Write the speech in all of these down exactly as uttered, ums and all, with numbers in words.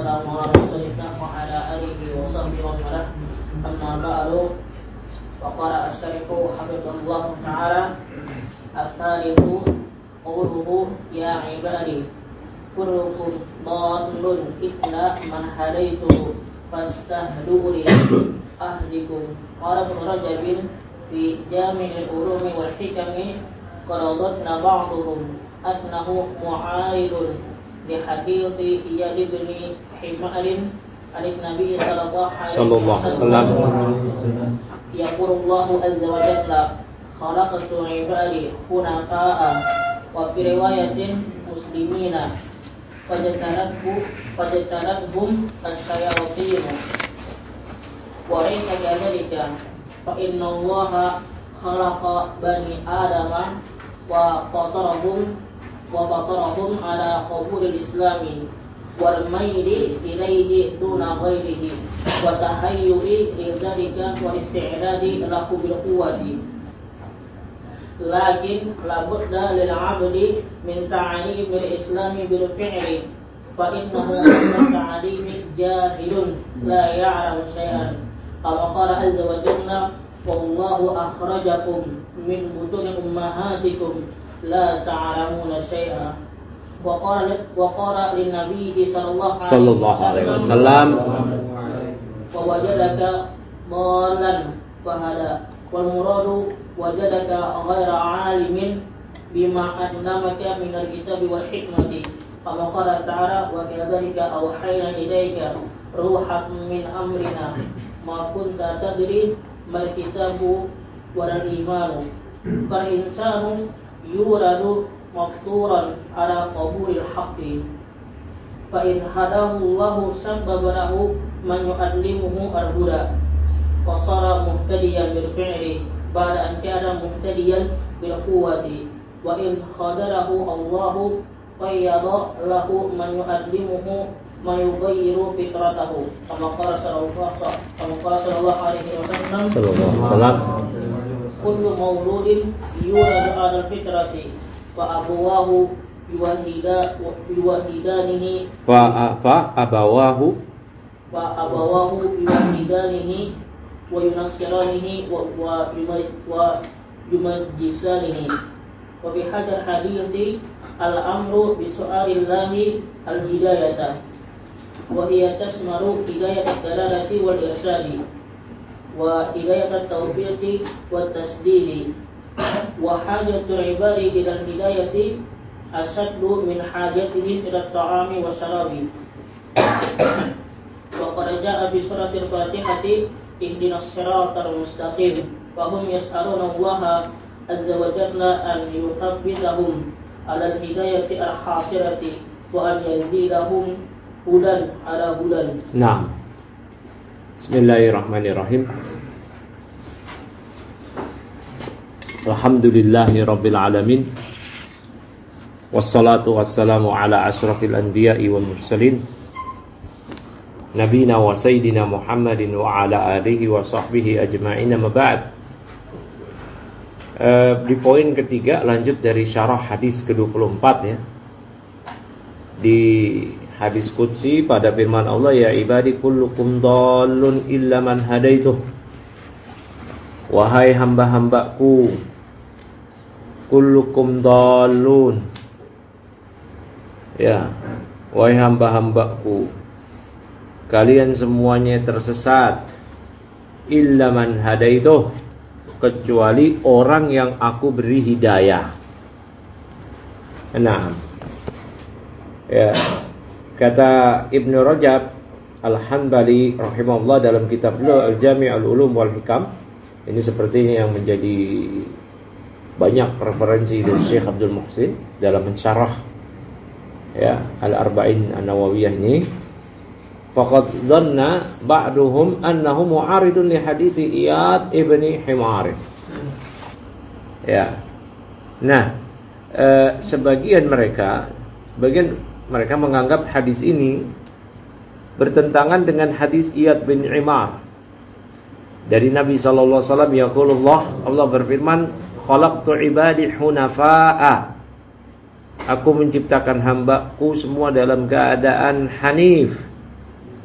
wassalamu ala rasulillah wa ala alihi wa sahbihi wa man amma ba'du. Wa qala asy-syaikhu hafizahullah ta'ala at-talithu qawluhu ya ibadi kullukum dhalun illa man hadaytuhu fastahduri ahdikum. Qala Ibnu Rajab fi Jami'il Ulumi wal Hikami qala dhanna ba'dhum annahu mu'aridun li hadithi Iyad bin Himar an Nabi sallallahu alaihi wasallam yaqulullahu azza wa jalla khalaqtu ibadi hunafa'a wa fi riwayatin muslimina fajtanabhu fajtanabhum asyayatin wa laysa kadhalika fa inna allaha khalaqa bani adama wa fatarahum wa fatarahum ala qabulil islami wal maili ilaihi duna ghairihi wa tahayyu'i lidzalika wa isti'dadi lahu bil quwwati. Lakin la budda lil 'abdi min ta'lim bil islami bil fi'li fa innahu min ta'limi jahilun la ya'lamu shay'an. Kama qala azza wa jalla wallahu akhrajakum min butuni ummahatikum la ta'lamuna shay'an. Wa qala wa qala lin nabiyyi sallallahu alaihi wasallam wa wajadaka dhalan fahada wal muradu wajadaka ghaira alimin bima annamaka min al-kitabi wal hikmati. Kama qala ta'ala wa kadzalika awhayna ilayka ruhan min amrina ma kunta tadri mal kitabu wal imanu. Fal insanu yuradu mafturan ala qabulil haqqi fa in hadahu Allahu sabbaba lahu man yu'allimuhu al-huda wa sara muhtadiyan bil fi'li ba'da an kana muhtadiyan bil quwwati wa in khadarahu Allahu qayyada lahu man yu'allimuhu ma yughayyiru fitratahu kama qala sallallahu kama qala sallallahu alaihi wasallam kullu mawludin yuladu 'ala fitrati wa abawahu yuwahida yuwahidanihi fa fa abawahu wa abawahu yuwahidanihi wa yunassiranihi wa wa wa yumajjisanihi wa bi hadar hadithi al-amru bi su'alillahi al-hidayata wa hiya tasmaru hidayat ad-dalalati wal irsyadi wa hidayat at-tawfiqi wat tasdidi wa hajatul ibadi ila hidayati asaddu min hajatihim ila at-ta'ami wasyarabi. Wa qad jaa fi suratil Fatihati ihdinas siratal mustaqim wa hum yas'aluna Allaha azza wa jalla an yuthabbitahum ala al-hidayati al-hasirati wa an yazidahum hudan ala hudan. Naam. Bismillahirrahmanirrahim. Alhamdulillahi rabbil alamin. Wassalatu wassalamu ala asyrafil anbiya'i wal mursalin nabina wa sayyidina Muhammadin wa ala alihi wa sahbihi ajma'in. Amma ba'd. uh, Di poin ketiga, lanjut dari syarah hadis ke dua puluh empat ya. Di hadis qudsi pada firman Allah, ya ibadi kullukum dhalun illa man hadaituh. Wahai hamba-hambaku, kullukum dhalun, ya, wahai hamba-hambaku, kalian semuanya tersesat, illa man hadaituh, kecuali orang yang aku beri hidayah. Nah, ya, kata Ibnu Rajab Al-Hanbali rahimahullah dalam kitab beliau Al-Jami' Al-Ulum wal Hikam, ini seperti ini yang menjadi banyak referensi dari Syekh Abdul Muhsin dalam mensyarah ya Al-Arba'in An-Nawawiyah ini. Faqad dhanna ba'duhum annahu mu'aridun li hadithi Iyad ibni Himar. Ya. Nah, e, sebagian mereka, bagian mereka menganggap hadis ini bertentangan dengan hadis Iyad bin Himar dari Nabi sallallahu alaihi wasallam. Yaqulullah, Allah berfirman, khalaqtu ibadi hunafa'a, aku menciptakan hambaku semua dalam keadaan hanif,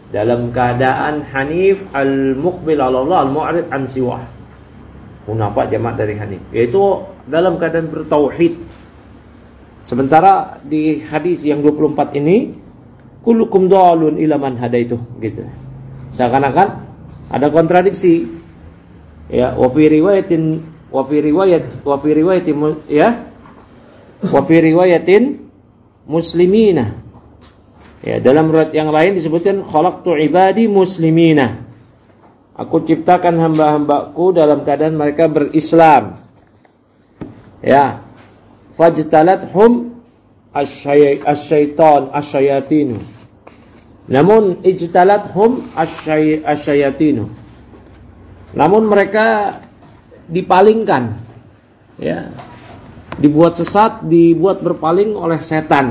dalam keadaan hanif al-muqbil 'ala Allah al-mu'rid an siwah. Hunafah jamak dari hanif, yaitu dalam keadaan bertauhid. Sementara di hadis yang dua puluh empat ini kullukum dhalun ila man hadaitu, gitu. Seakan-akan ada kontradiksi. Ya, wa fi riwayatin wa fi riwayat wa fi riwayatin ya wa fi riwayatin muslimina. Ya, dalam riwayat yang lain disebutkan khalaqtu ibadi muslimina. Aku ciptakan hamba-hambaku dalam keadaan mereka berislam. Ya. Fajtalathum asyaitan asyayatinu. Namun ijtalathum asyayatinu. Namun mereka dipalingkan. Ya. Dibuat sesat, dibuat berpaling oleh setan.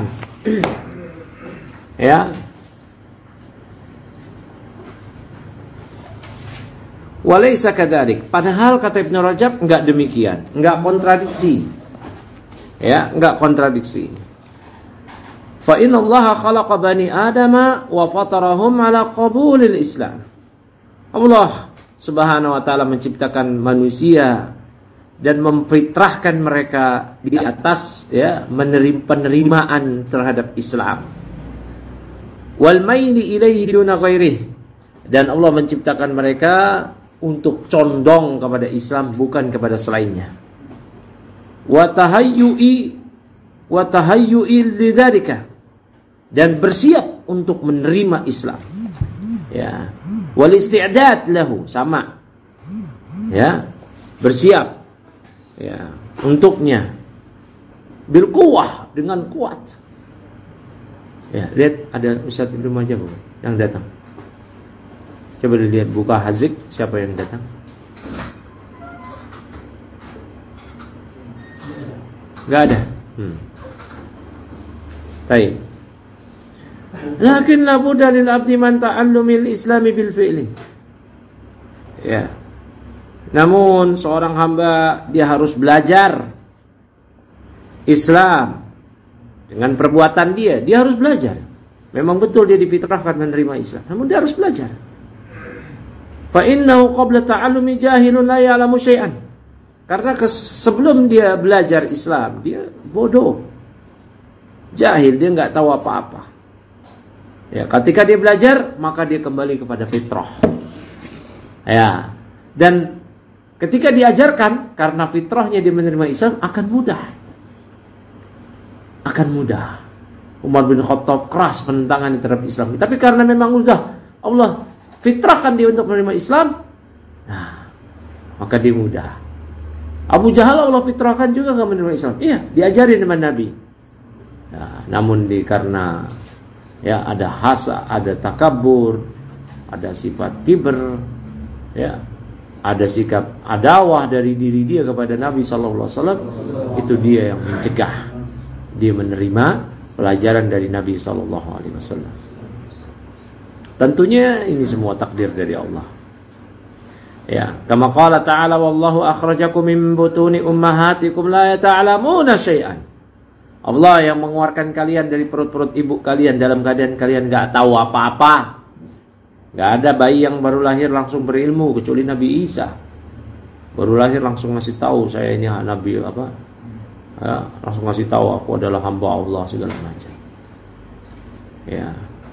Ya. Walaysa kadzalik. Padahal kata Ibnu Rajab enggak demikian, enggak kontradiksi. Ya, enggak kontradiksi. Fa innallaha khalaqa bani adama wa fatarahum ala qabulil Islam. Allah Subhanahu wa taala menciptakan manusia dan memfitrahkan mereka di atas ya menerima penerimaan terhadap Islam. Wal maili ilaihi duna ghairihi. Dan Allah menciptakan mereka untuk condong kepada Islam bukan kepada selainnya. Wa tahayyu'i wa tahayyu'i lidzalika, dan bersiap untuk menerima Islam. Ya. Wal isti'dad lahu, sama. Ya. Bersiap ya untuknya. Bil quwwah, dengan kuat. Ya, lihat ada Ustaz Ibnu Majah yang datang. Coba dilihat buka Hazik, siapa yang datang? Enggak ada. Hmm. Baik. Lakin la budda lil abdi man ta'allumil islami bil fi'li. Ya. Namun seorang hamba dia harus belajar Islam dengan perbuatan dia, dia harus belajar. Memang betul dia difitrahkan menerima Islam, namun dia harus belajar. Fa innahu qabla ta'allumi jahilun la ya'lamu syai'an. Karena sebelum dia belajar Islam, dia bodoh. Jahil, dia enggak tahu apa-apa. Ya, ketika dia belajar, maka dia kembali kepada fitrah. Ya. Dan ketika diajarkan, karena fitrahnya dia menerima Islam, akan mudah. Akan mudah. Umar bin Khattab keras penentangan terhadap Islam. Tapi karena memang sudah Allah fitrahkan dia untuk menerima Islam, nah, maka dia mudah. Abu Jahal Allah fitrahkan juga enggak menerima Islam. Iya, diajarin sama Nabi. Nah, namun di karena ya ada hasa, ada takabur, ada sifat kiber, ya, ada sikap adawah dari diri dia kepada Nabi sallallahu alaihi wasallam, itu dia yang mencegah dia menerima pelajaran dari Nabi sallallahu alaihi wasallam. Tentunya ini semua takdir dari Allah. Ya, kama qala ta'ala wallahu akhrajakum min butuni ummahatikum la ta'lamuna syai'an. Allah yang mengeluarkan kalian dari perut-perut ibu kalian dalam keadaan kalian enggak tahu apa-apa. Enggak ada bayi yang baru lahir langsung berilmu kecuali Nabi Isa. Baru lahir langsung ngasih tahu saya ini nabi apa? Ya, langsung ngasih tahu aku adalah hamba Allah segala macam. Ya.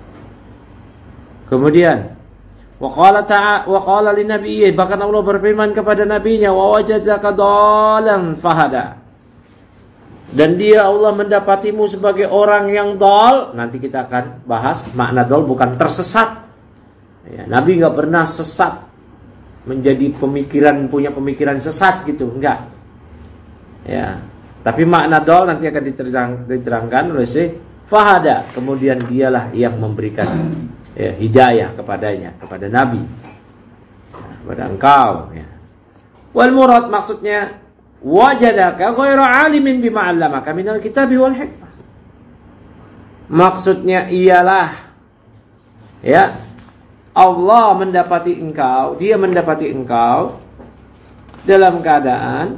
Kemudian wa qala ta'a wa qala lin nabiyyi, bahkan Allah berfirman kepada nabinya, wa wajadaka dhalan fahada. Dan dia Allah mendapatimu sebagai orang yang dhal. Nanti kita akan bahas makna dhal bukan tersesat. Ya, Nabi enggak pernah sesat menjadi pemikiran punya pemikiran sesat gitu, enggak. Ya. Tapi makna dhal nanti akan diterang, diterangkan oleh Syekh Fahada. Kemudian dialah yang memberikan ya, hidayah kepadanya, kepada Nabi, ya, kepada engkau. Ya. Wal murad maksudnya wajadaka ghairu alimin bima 'allamaka minal kitabi wal hikmah. Maksudnya ialah ya Allah mendapati engkau, dia mendapati engkau dalam keadaan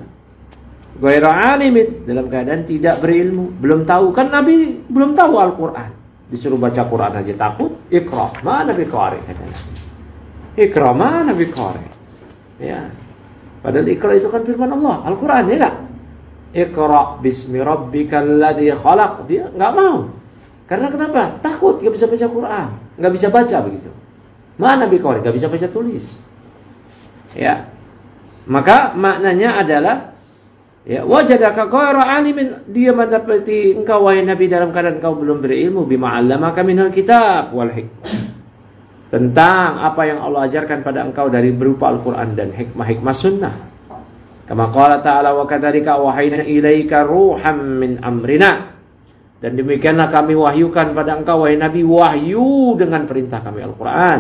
ghairu alimin, dalam keadaan tidak berilmu, belum tahu. Kan Nabi belum tahu Al-Qur'an. Disuruh baca Quran aja takut. Iqra, mana biqari katanya. Iqra, mana biqari. Ya. Padahal Iqra itu kan firman Allah, Al-Quran, ya enggak? Iqra bismi rabbikal ladzi khalaq. Dia enggak mau. Karena kenapa? Takut, enggak bisa baca Quran, enggak bisa baca begitu. Mana biqari, enggak bisa baca tulis. Ya. Maka maknanya adalah ya, wajadaka ghayra alimin, dia mendapati engkau wahai Nabi dalam keadaan engkau belum berilmu bima 'allamaka minal kitab wal hikmah. Tentang apa yang Allah ajarkan pada engkau dari berupa Al-Qur'an dan hikmah-hikmah sunnah. Kama qala ta'ala wa kadzalika wahayna ilaika ruham min amrina. Dan demikianlah kami wahyukan pada engkau wahai Nabi wahyu dengan perintah kami Al-Qur'an.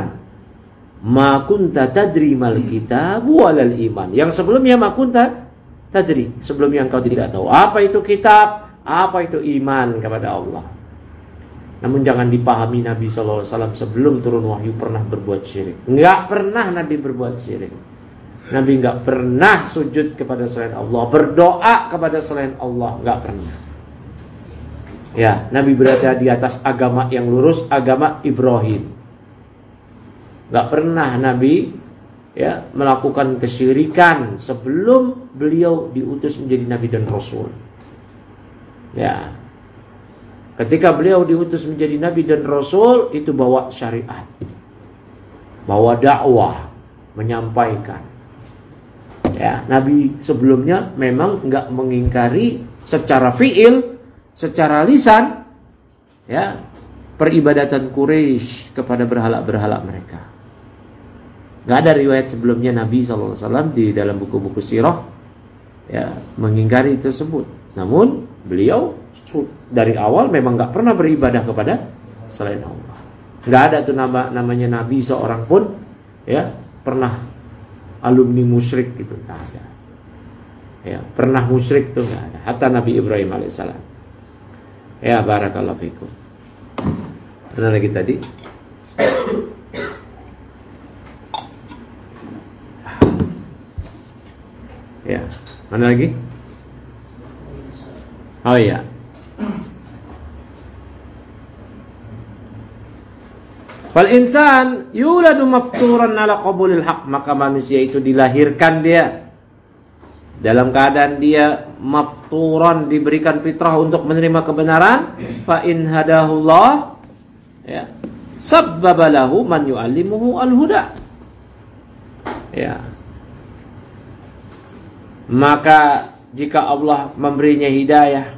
Ma kunta tadri mal kitab walal iman. Yang sebelumnya ma kunta tadri, sebelumnya engkau tidak tahu apa itu kitab, apa itu iman kepada Allah. Namun jangan dipahami Nabi shallallahu alaihi wasallam sebelum turun wahyu pernah berbuat syirik. Enggak pernah Nabi berbuat syirik. Nabi enggak pernah sujud kepada selain Allah, berdoa kepada selain Allah, enggak pernah. Ya, Nabi berada di atas agama yang lurus, agama Ibrahim. Enggak pernah Nabi ya melakukan kesyirikan sebelum beliau diutus menjadi nabi dan rasul. Ya. Ketika beliau diutus menjadi nabi dan rasul, itu bawa syariat, bawa dakwah, menyampaikan. Ya, nabi sebelumnya memang enggak mengingkari secara fiil, secara lisan ya, peribadatan Quraisy kepada berhala-berhala mereka. Gak ada riwayat sebelumnya Nabi shallallahu alaihi wasallam di dalam buku-buku sirah ya mengingkari tersebut. Namun beliau dari awal memang gak pernah beribadah kepada selain Allah. Gak ada tuh nama namanya Nabi seorang pun ya pernah alumni musyrik gitu, gak ada. Ya pernah musyrik tuh gak ada. Hatta Nabi Ibrahim alaihissalam. Ya barakallahu fikum. Mana lagi tadi? Ya, mana lagi? Oh iya. Fal insan yuladu mafturan ala qabulil haq, maka manusia itu dilahirkan dia dalam keadaan dia mafturan, diberikan fitrah untuk menerima kebenaran. Fa in hadahullah ya sabbaba lahu man yu'allimuhu al-huda. Ya. Maka jika Allah memberinya hidayah,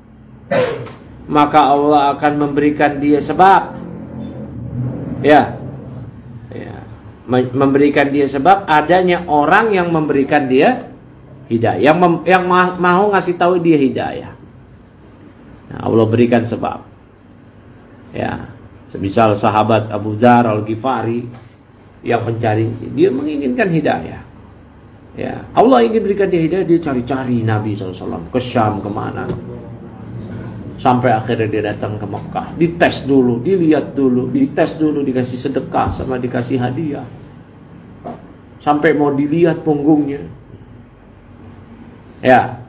maka Allah akan memberikan dia sebab. Ya. Ya. Memberikan dia sebab adanya orang yang memberikan dia hidayah, yang mem, yang ma- mau ngasih tahu dia hidayah. Nah, Allah berikan sebab. Ya. Semisal sahabat Abu Dzar Al-Ghifari yang mencari, dia menginginkan hidayah. Ya, Allah ingin berikan dia hidayah, dia cari-cari Nabi shallallahu alaihi wasallam ke Syam kemana, sampai akhirnya dia datang ke Mekah. Dites dulu, dilihat dulu, dites dulu, dikasih sedekah sama dikasih hadiah, sampai mau dilihat punggungnya. Ya,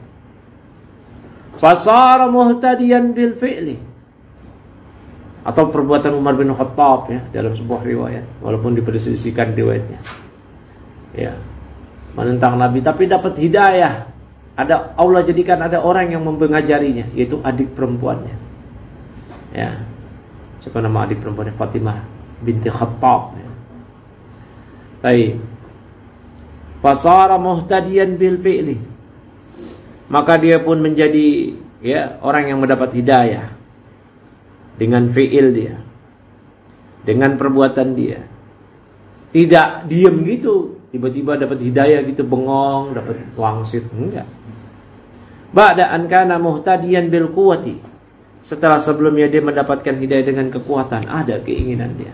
fasara muhtadiyan bil fi'li, atau perbuatan Umar bin Khattab ya dalam sebuah riwayat, walaupun diperselisihkan riwayatnya. Ya. Menentang Nabi tapi dapat hidayah. Ada Allah jadikan ada orang yang mengajarinya, yaitu adik perempuannya. Ya. Siapa nama adik perempuannya? Fatimah binti Khattab ya. Baik. Fasara muhtadiyan bil fi'li. Maka dia pun menjadi ya orang yang mendapat hidayah dengan fi'il dia, dengan perbuatan dia. Tidak diam gitu, tiba-tiba dapat hidayah gitu bengong, dapat wangsit, enggak. Ba'da an kana muhtadiyan bil quwwati. Setelah sebelumnya dia mendapatkan hidayah dengan kekuatan, ada keinginan dia.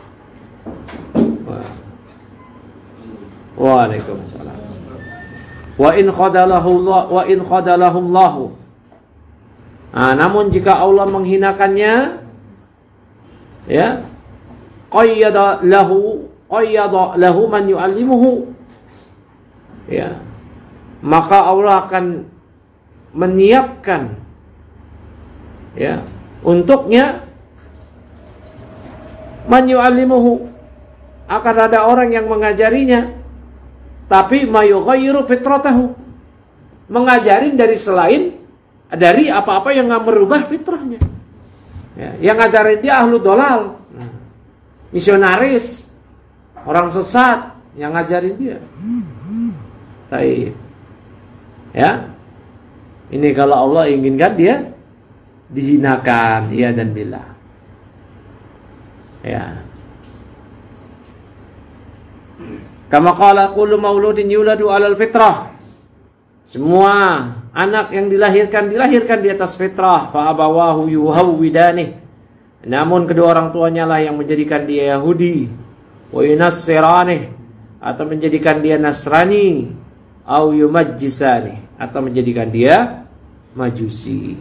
Wah. Waalaikumsalam. Wa in khadalahu Allah wa in khadalahu Allah. Nah, namun jika Allah menghinakannya, ya, qayyada lahu qayyada lahu man yu'allimuhu, ya, maka Allah akan menyiapkan ya untuknya Man yu'allimuhu, akan ada orang yang mengajarinya, tapi mayughayyiru fitratahu, mengajarin dari selain dari apa-apa yang merubah fitrahnya. Ya, yang ngajarin dia ahlu dolal, misionaris, orang sesat yang ngajarin dia. Taib. Ya. Ini kalau Allah inginkan dia dihinakan, ya dan billah. Ya. Kama qala kullu mauludin yuladu 'alal fitrah. Semua anak yang dilahirkan dilahirkan di atas fitrah, fa abawahu yuhawwidani. Namun kedua orang tuanya lah yang menjadikan dia Yahudi, wa yunassirani, atau menjadikan dia Nasrani, au yumajjisani, atau menjadikan dia Majusi.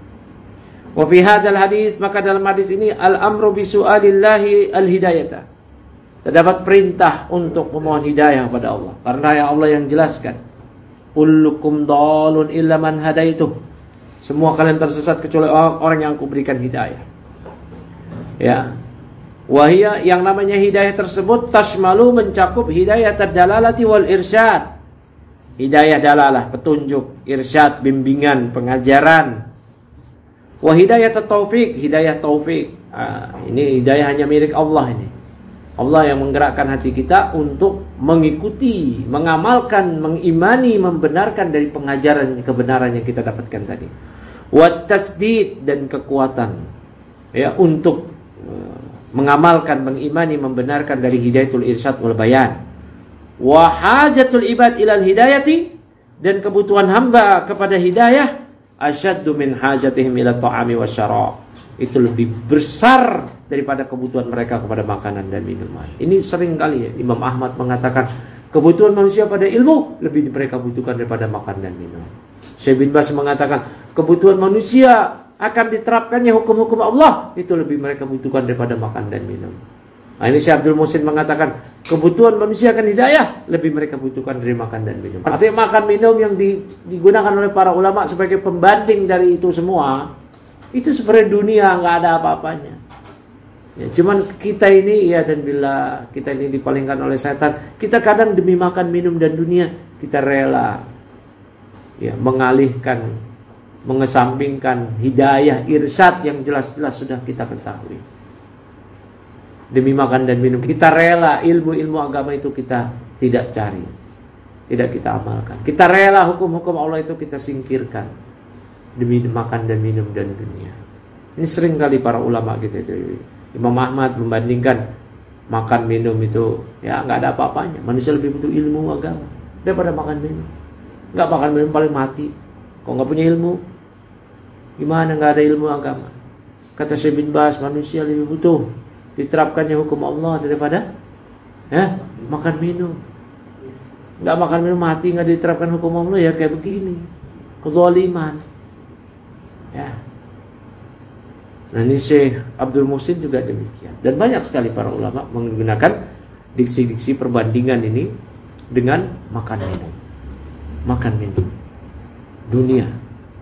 Wa fi hadzal hadis, maka dalam hadis ini al-amru bi su'alillahi al-hidayata. Terdapat perintah untuk memohon hidayah kepada Allah, karena ya Allah yang jelaskan. Kullukum dhalun illa man hadaituh. Semua kalian tersesat kecuali orang yang aku berikan hidayah. Ya. Wahia, yang namanya hidayah tersebut tashmalu, mencakup hidayah ad-dalalati wal irsyad. Hidayah dalalah, petunjuk, irsyad, bimbingan, pengajaran. Wa hidayah taufik, hidayah taufik. Ah, ini hidayah hanya milik Allah ini. Allah yang menggerakkan hati kita untuk mengikuti, mengamalkan, mengimani, membenarkan dari pengajaran kebenaran yang kita dapatkan tadi. Wa tasdid, dan kekuatan ya untuk uh, mengamalkan, mengimani, membenarkan dari hidayatul irsyad wal bayan. Wa hajatul ibad ilal hidayati, dan kebutuhan hamba kepada hidayah asyaddu min hajatihim ila ta'ami wasyarab. Itu lebih besar daripada kebutuhan mereka kepada makanan dan minuman. Ini sering kali ya Imam Ahmad mengatakan kebutuhan manusia pada ilmu lebih mereka butuhkan daripada makan dan minum. Syekh bin Baz mengatakan kebutuhan manusia akan diterapkannya hukum-hukum Allah itu lebih mereka butuhkan daripada makan dan minum. Nah, ini Syekh Abdul Muhsin mengatakan kebutuhan manusia akan hidayah lebih mereka butuhkan dari makan dan minum. Artinya makan minum yang digunakan oleh para ulama sebagai pembanding dari itu semua, itu sebenarnya dunia nggak ada apa-apanya. Ya, cuman kita ini ya dan bila kita ini dipalingkan oleh setan, kita kadang demi makan minum dan dunia kita rela ya mengalihkan, mengesampingkan hidayah irsyad yang jelas-jelas sudah kita ketahui. Demi makan dan minum kita rela ilmu-ilmu agama itu kita tidak cari, tidak kita amalkan. Kita rela hukum-hukum Allah itu kita singkirkan demi makan dan minum dan dunia. Ini sering kali para ulama gitu itu. Imam Ahmad membandingkan makan minum itu ya nggak ada apa-apanya. Manusia lebih butuh ilmu agama daripada makan minum. Nggak makan minum paling mati. Kok nggak punya ilmu? Gimana nggak ada ilmu agama? Kata Syekh bin Baz, manusia lebih butuh diterapkannya hukum Allah daripada ya makan minum. Nggak makan minum mati, nggak diterapkan hukum Allah ya kayak begini, kezaliman. Ya. Nah ini Syekh Abdul Muhsin juga demikian. Dan banyak sekali para ulama menggunakan diksi-diksi perbandingan ini dengan makan minum. Makan minum dunia.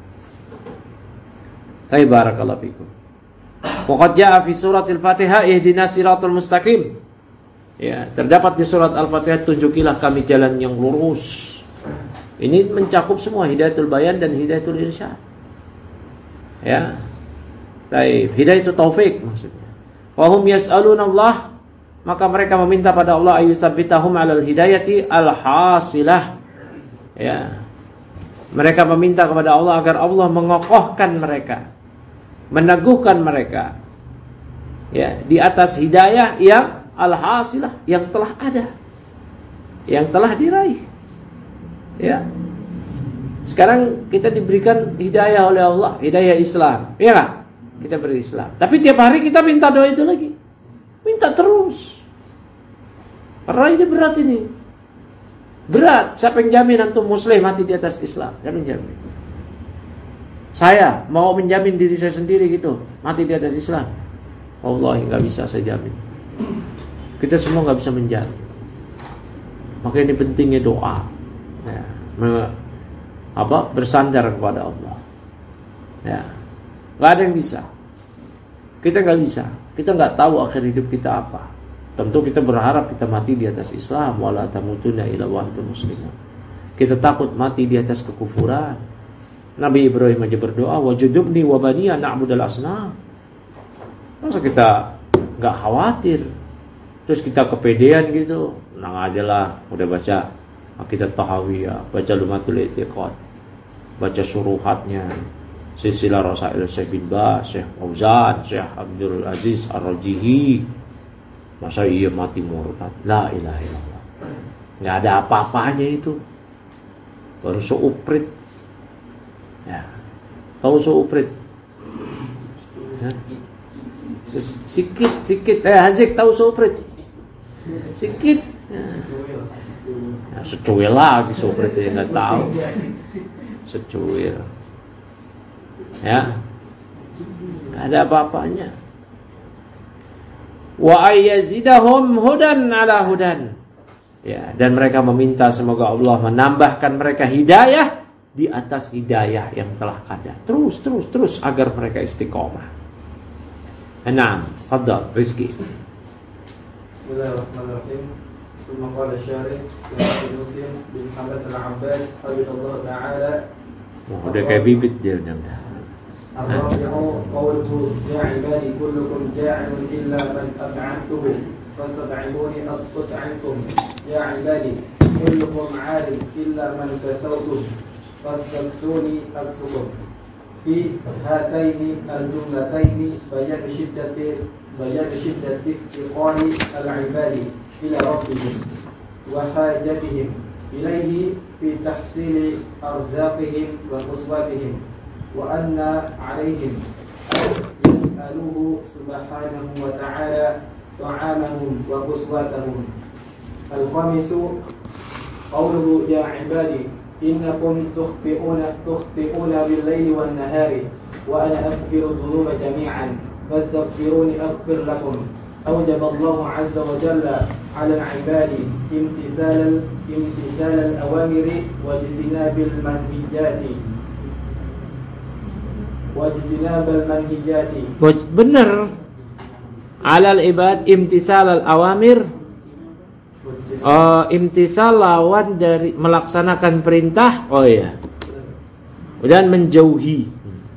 Tapi barakallahu fikum. Waqad jaa fi suratil Fatihah ihdinas siratal mustaqim. Ya, terdapat di surat Al-Fatihah tunjukilah kami jalan yang lurus. Ini mencakup semua hidayatul bayan dan hidayatul irsyad. Ya. Baik, hidayah itu taufik maksudnya. Wa hum yas'aluna Allah, maka mereka meminta pada Allah ayyusabbitahum 'alal hidayati al-hasilah. Ya. Mereka meminta kepada Allah agar Allah mengokohkan mereka, meneguhkan mereka ya di atas hidayah yang al-hasilah, yang telah ada, yang telah diraih. Ya. Sekarang kita diberikan hidayah oleh Allah, hidayah Islam. Ya enggak? Kita beri Islam. Tapi tiap hari kita minta doa itu lagi. Minta terus. Karena ini berat ini. Berat. Siapa yang jamin antum muslim mati di atas Islam? Siapa yang jamin? Saya mau menjamin diri saya sendiri gitu, mati di atas Islam. Wallahi enggak bisa saya jamin. Kita semua enggak bisa menjamin. Maka ini pentingnya doa. Ya, me, apa? Bersandar kepada Allah. Ya. Gak ada yang bisa. Kita nggak bisa. Kita nggak tahu akhir hidup kita apa. Tentu kita berharap kita mati di atas Islam, wala tamutunna illa wa antum muslimun. Kita takut mati di atas kekufuran. Nabi Ibrahim aja berdoa, wajudubni wa baniya na'budal asnam. Masa kita nggak khawatir? Terus kita kepedean gitu, tenang aja lah, udah baca Aqidah Tahawiyah, baca Lumatul I'tiqad, baca suruhatnya, Silsilah Rasail Syekh bin Baz, Syekh Fauzan, Syekh Abdul Aziz Ar-Rajihi. Masa iya mati murtad? La ilaha illallah. Nggak ada apa-apanya itu. Baru seuprit. Ya. Tahu seuprit? Ya. Sikit, sikit. Eh, Hazik tahu seuprit? Sikit. Ya. Ya, secuil lagi seuprit ya nggak tahu. Secuil. Ya. Nggak ada apa-apanya. Wa ayyazidahum hudan ala hudan. Ya, dan mereka meminta semoga Allah menambahkan mereka hidayah di atas hidayah yang telah ada. Terus, terus, terus agar mereka istiqomah. Naam, fadhal Rizki. Bismillahirrahmanirrahim. Summa qala syarih ya Muslim bin Hamad al-Abbas radhiyallahu ta'ala. Oh, udah kayak bibit dia udah. Ar-rabi'u qawluhu ya ibadi kullukum ja'ilun illa man at'amtuhu fastad'imuni at'amkum ya ibadi kullukum 'alim illa man kasawtuhu fastaksuni aksukum. Fi hataini al-jumlataini bayan shiddati bayan shiddati iqali al-ibadi ila rabbihim wa hajatihim ilayhi fi tahsili arzaqihim wa quswatihim wa anna 'alayhim yas'aluhu subhanahu wa ta'ala ta'amahum wa quswatahum. Al-khamisu qawluhu ya ibadi innakum tukhti'una tukhti'una bil-laili wan-nahari wa ana aghfiru dhunuba jami'an fastaghfiruni aghfir lakum. أوجب الله عز وجل على العباد امتثال امتثال الأوامر واجتناب المنهيات واجتناب المنهيات. Benar. Alal ibad imtisal al awamir. Uh, imtisal lawan dari melaksanakan perintah. Oh iya. Dan menjauhi.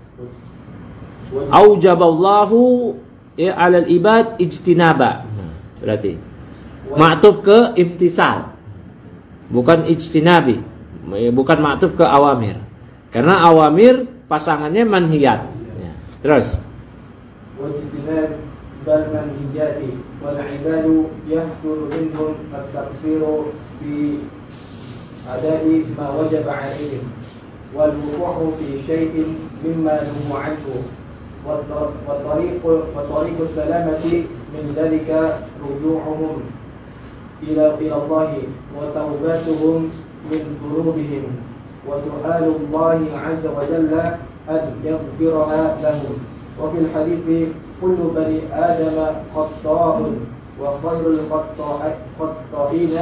Aujaballahu ya alal ibad ijtinaba. Berarti ma'tuf ke imtisal. Bukan ijtinabi. Bukan ma'tuf ke awamir. Karena awamir pasangannya manhiyat. Ya. Terus wajtinab bal manhiyati wal ibadu yahsul minhum at-taqsiru fi ada'i ma wajaba 'alaihim wal wuqu'u fi shay'in mimma nuhu 'anhu. وطريق وطريق السلامة من ذلك رجوعهم إلى إلى الله وتوبتهم من ذنوبهم وسؤال الله عز وجل أن يغفرها لهم. وفي الحديث كل بني آدم خطاء وخير الخطائين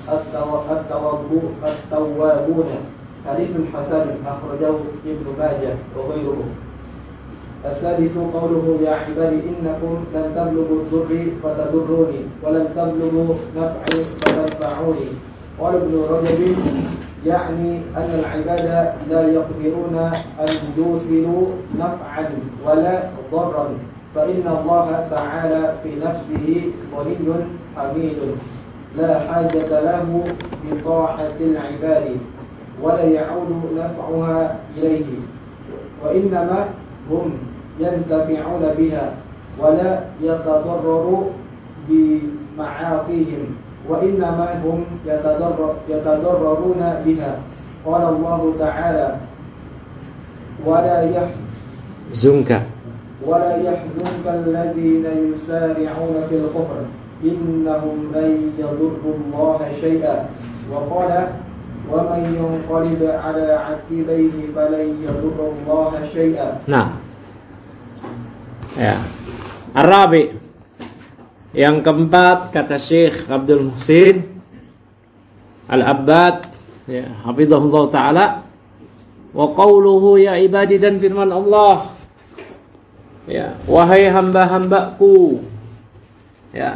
التوابون. حديث حسن أخرجه ابن ماجه وغيره. السادس قوله يا عبادي إنكم لن تبلغوا ضري فتضروني ولن تبلغوا نفعي فتنفعوني. قال ابن رجب يعني أن العباد لا يقدرون أن يوصلوا نفعا ولا ضرا فإن الله تعالى في نفسه غني حميد لا حاجة له بطاعة العباد ولا يعود نفعها إليه وإنما هم ينتفعون بها ولا يتضرر بمعاصيهم وإنما هم يتضرر يتضررون بها. قال الله تعالى ولا يحزنك ولا يحزنك الذين يسارعون في الكفر إنهم لن يضروا الله شيئا. وقال ومن ينقلب على عقبيه فلن يضر الله شيئا. Nah, ya. Arabi. Yang keempat kata Syekh Abdul Muhsin Al-Abbad ya, hafizahullah taala, wa qauluhu ya ibadi, dan firman Allah Ya, wahai hamba-hambaku. Ya.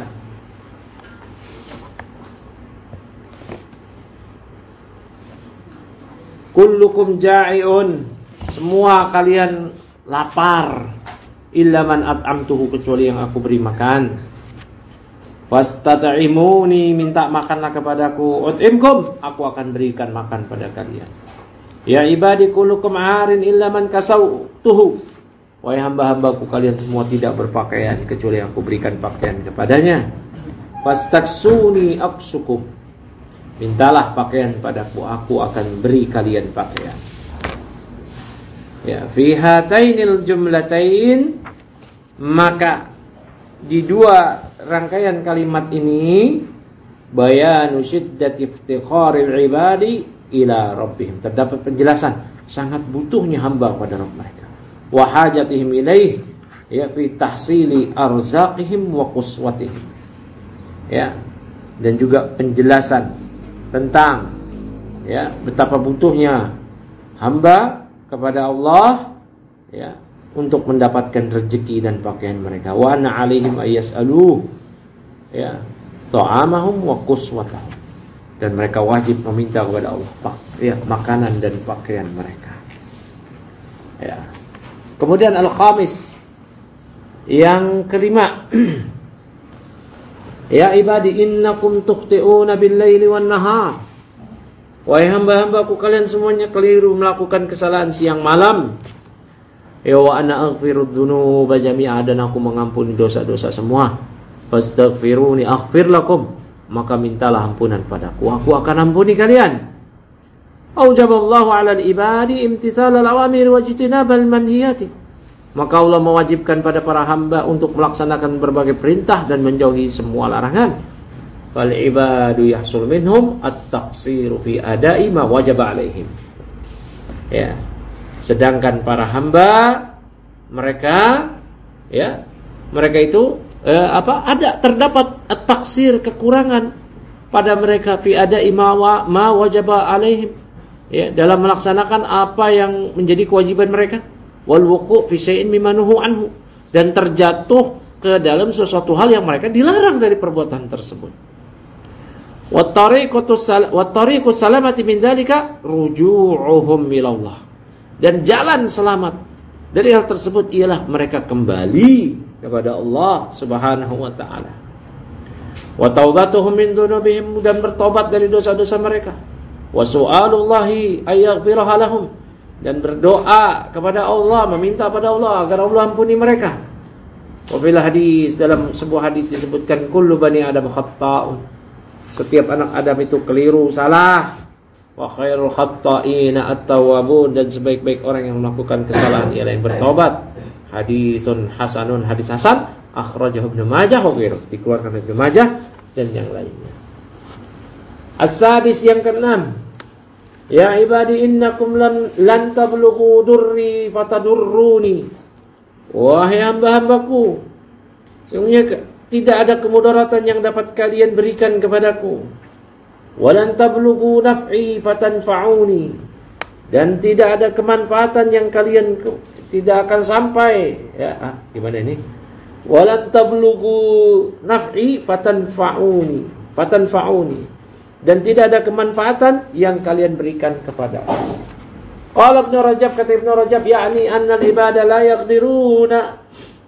Kullukum ja'iun, semua kalian lapar, illa man at'amtuhu, kecuali yang aku beri makan. Fastat'imuni, minta makanlah kepadaku, ut'imkum, aku akan berikan makan pada kalian. Ya ibadi kullukum 'arin illa man kasautuhu, wahai hamba-hambaku, kalian semua tidak berpakaian kecuali yang aku berikan pakaian kepadanya. Fastaksuni aksukum, mintalah pakaian padaku, aku akan beri kalian pakaian. Ya, fi hatainil jumlatain, maka di dua rangkaian kalimat ini bayanu syiddati iftiqaril ibadi ila rabbihim, terdapat penjelasan sangat butuhnya hamba pada Rabb mereka, wa hajatihim ilaih, ya, fi tahsili arzaqihim wa quswatihim, ya, dan juga penjelasan tentang, ya, betapa butuhnya hamba kepada Allah, ya, untuk mendapatkan rezeki dan pakaian mereka. Wa ana 'alaihim ayyas'aluh, ya, ta'amahum wa quswatahum, dan mereka wajib meminta kepada Allah, ya, makanan dan pakaian mereka. Ya. Kemudian al-khamis, yang kelima, ya ibadi innakum tukhti'una bil-laili wan-nahar, wahai hamba-hambaku, kalian semuanya keliru melakukan kesalahan siang malam. Ya wa ana aghfirudz dzunuba jami'a, dan aku mengampuni dosa-dosa semua. Fastaghfiruni aghfir lakum, maka mintalah ampunan padaku, aku akan ampuni kalian. Aujaballahu 'alal ibadi imtitsalal awamir wa ijtinabal manhiyati, maka Allah mewajibkan pada para hamba untuk melaksanakan berbagai perintah dan menjauhi semua larangan. Fal ibadu yahsul minhum at-taqsiru fi ada'i ma wajaba 'alaihim. Ya. Sedangkan para hamba mereka, ya, mereka itu eh, apa? Ada terdapat at-taqsir, kekurangan pada mereka fi ada'i ma, ma wajaba 'alaihim, ya, dalam melaksanakan apa yang menjadi kewajiban mereka. Wal wuqu' fi syai'in mimma nuhu anhu, dan terjatuh ke dalam sesuatu hal yang mereka dilarang dari perbuatan tersebut. Wat tariqu salamati min dzalika ruju'uhum ilallah, dan jalan selamat dari hal tersebut ialah mereka kembali kepada Allah Subhanahu wa taala. Wa taubatuhum min dzunubihim, dan bertobat dari dosa-dosa mereka. Wa su'alullahi ayyaghfiraha lahum, dan berdoa kepada Allah, meminta pada Allah agar Allah ampuni mereka. Wa fil hadis, dalam sebuah hadis disebutkan kullu bani adam khata'un, setiap anak Adam itu keliru, salah. Wa khairul khatta'ina at-tawwabun, dan sebaik-baik orang yang melakukan kesalahan ialah yang bertobat. Hadisun hasanun, hadis hasan, akhrajahu Ibnu Majah wa ghairuh, dikeluarkan Ibnu Majah dan yang lainnya. As-sadis, yang keenam, ya ibadi innakum lan, lan tablughu durri fatadurruni, wahai hamba-hambaku, sesungguhnya tidak ada kemudaratan yang dapat kalian berikan kepadaku. Walan tablughu naf'i fatanfa'uni, dan tidak ada kemanfaatan yang kalian tidak akan sampai, ya, ah, gimana ini? Walan tablughu naf'i fatanfa'uni, fatanfa'uni, dan tidak ada kemanfaatan yang kalian berikan kepada aku. Qala Ibnu Rajab, kata Ibnu Rajab, yakni annal ibada la yaqdiruna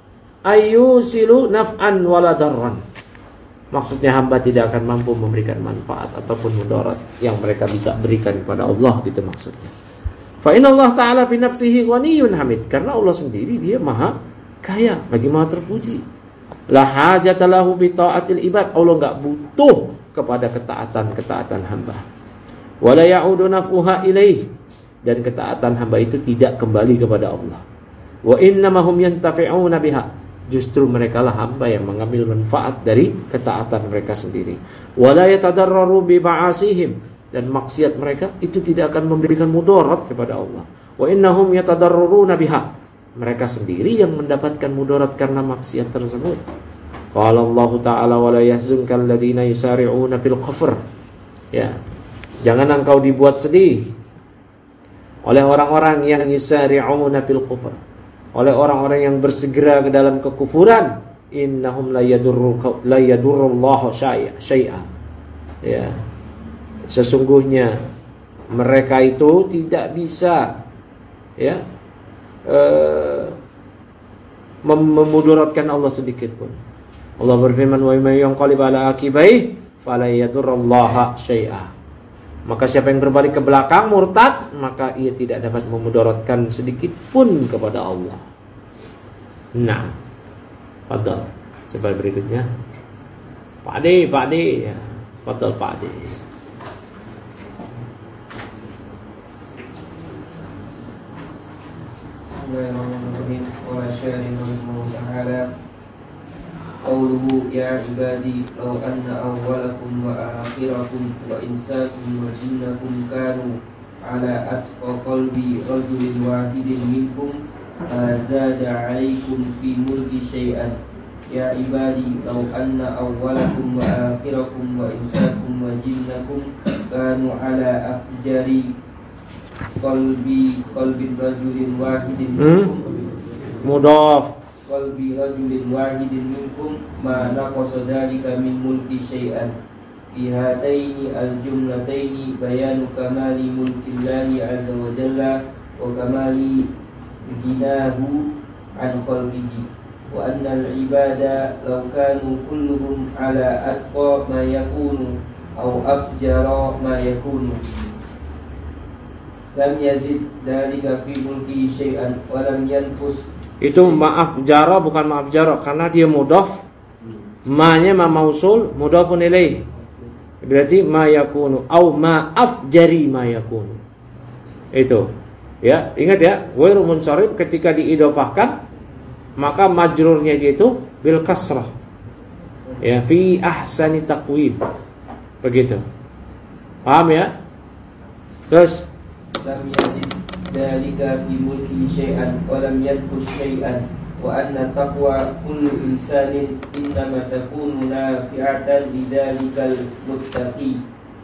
ayyusilu naf'an wala darran. Maksudnya hamba tidak akan mampu memberikan manfaat ataupun mudarat yang mereka bisa berikan kepada Allah, gitu maksudnya. Fa inna Allah ta'ala fi nafsihi ghaniyyun hamid, karena Allah sendiri dia maha kaya lagi maha terpuji. La hajata lahu bi ta'atil ibad, Allah enggak butuh kepada ketaatan-ketaatan hamba. Wala ya'udu naf'uha ilaih, dan ketaatan hamba itu tidak kembali kepada Allah. Wa innamahum yantafi'una biha, justru mereka lah hamba yang mengambil manfaat dari ketaatan mereka sendiri. Wala yatadarraru bi ma'asihim, dan maksiat mereka itu tidak akan memberikan mudarat kepada Allah. Wa innahum yatadarruruna biha, mereka sendiri yang mendapatkan mudarat karena maksiat tersebut. Qala Allah Ta'ala wa la yahzunkal ladzina yusari'una fil kufr, ya, jangan engkau dibuat sedih oleh orang-orang yang yusari'una fil kufr, oleh orang-orang yang bersegera ke dalam kekufuran, innahum la yadurru la yadurrullahu syai'a. Ya. Sesungguhnya mereka itu tidak bisa ya eh, memudaratkan Allah sedikit pun. Allah berfirman, wa may yanqalib ala aqibaihi fala yadurrullaha syai'a. Maka siapa yang berbalik ke belakang murtad, maka ia tidak dapat memudaratkan sedikit pun kepada Allah. Nah, fadal. Sebab berikutnya, Pak Ade, Pak Ade, ya, fadal Pak Ade. Bismillahirrahmanirrahim. Wa syarihul ta'ala. Qawluhu ya ibadi law anna awwalakum wa akhirakum wa insakum wa jinnakum kanu ala atqa qalbi rajulin wahidin minkum zada alaikum fi mulki syai'an. Ya ibadi law anna awwalakum wa akhirakum wa insakum wa jinnakum kanu ala afjari qalbi qalbi rajulin wahidin minkum mudhaf qalbi rajulin wahidin minkum ma naqasa dhalika min mulki syai'an. Fi hataini al-jumlataini bayanu kamali mulkillahi azza wa jalla wa kamali ghinahu an khalqihi wa anna al-ibada law kanu kulluhum ala atqa ma yakunu aw afjara ma yakunu lam yazid dhalika fi mulki syai'an wa lam yanqus. Itu maaf jara bukan maaf jara, karena dia mudhaf, ma-nya ma mausul, mudhafun ilaih. Berarti ma yakunu au ma afjari ma yakunu. Itu. Ya, ingat ya, ghairu munsharif ketika diidhofahkan maka majrurnya dia itu bil kasrah. Ya, fi ahsani taqwim. Begitu. Paham ya? Terus lam yazid dalika fi mulki syai'an wa lam yanqus syai'an wa anna taqwa kullu insanin innama takunu nafi'atan lidzalikal muttaqi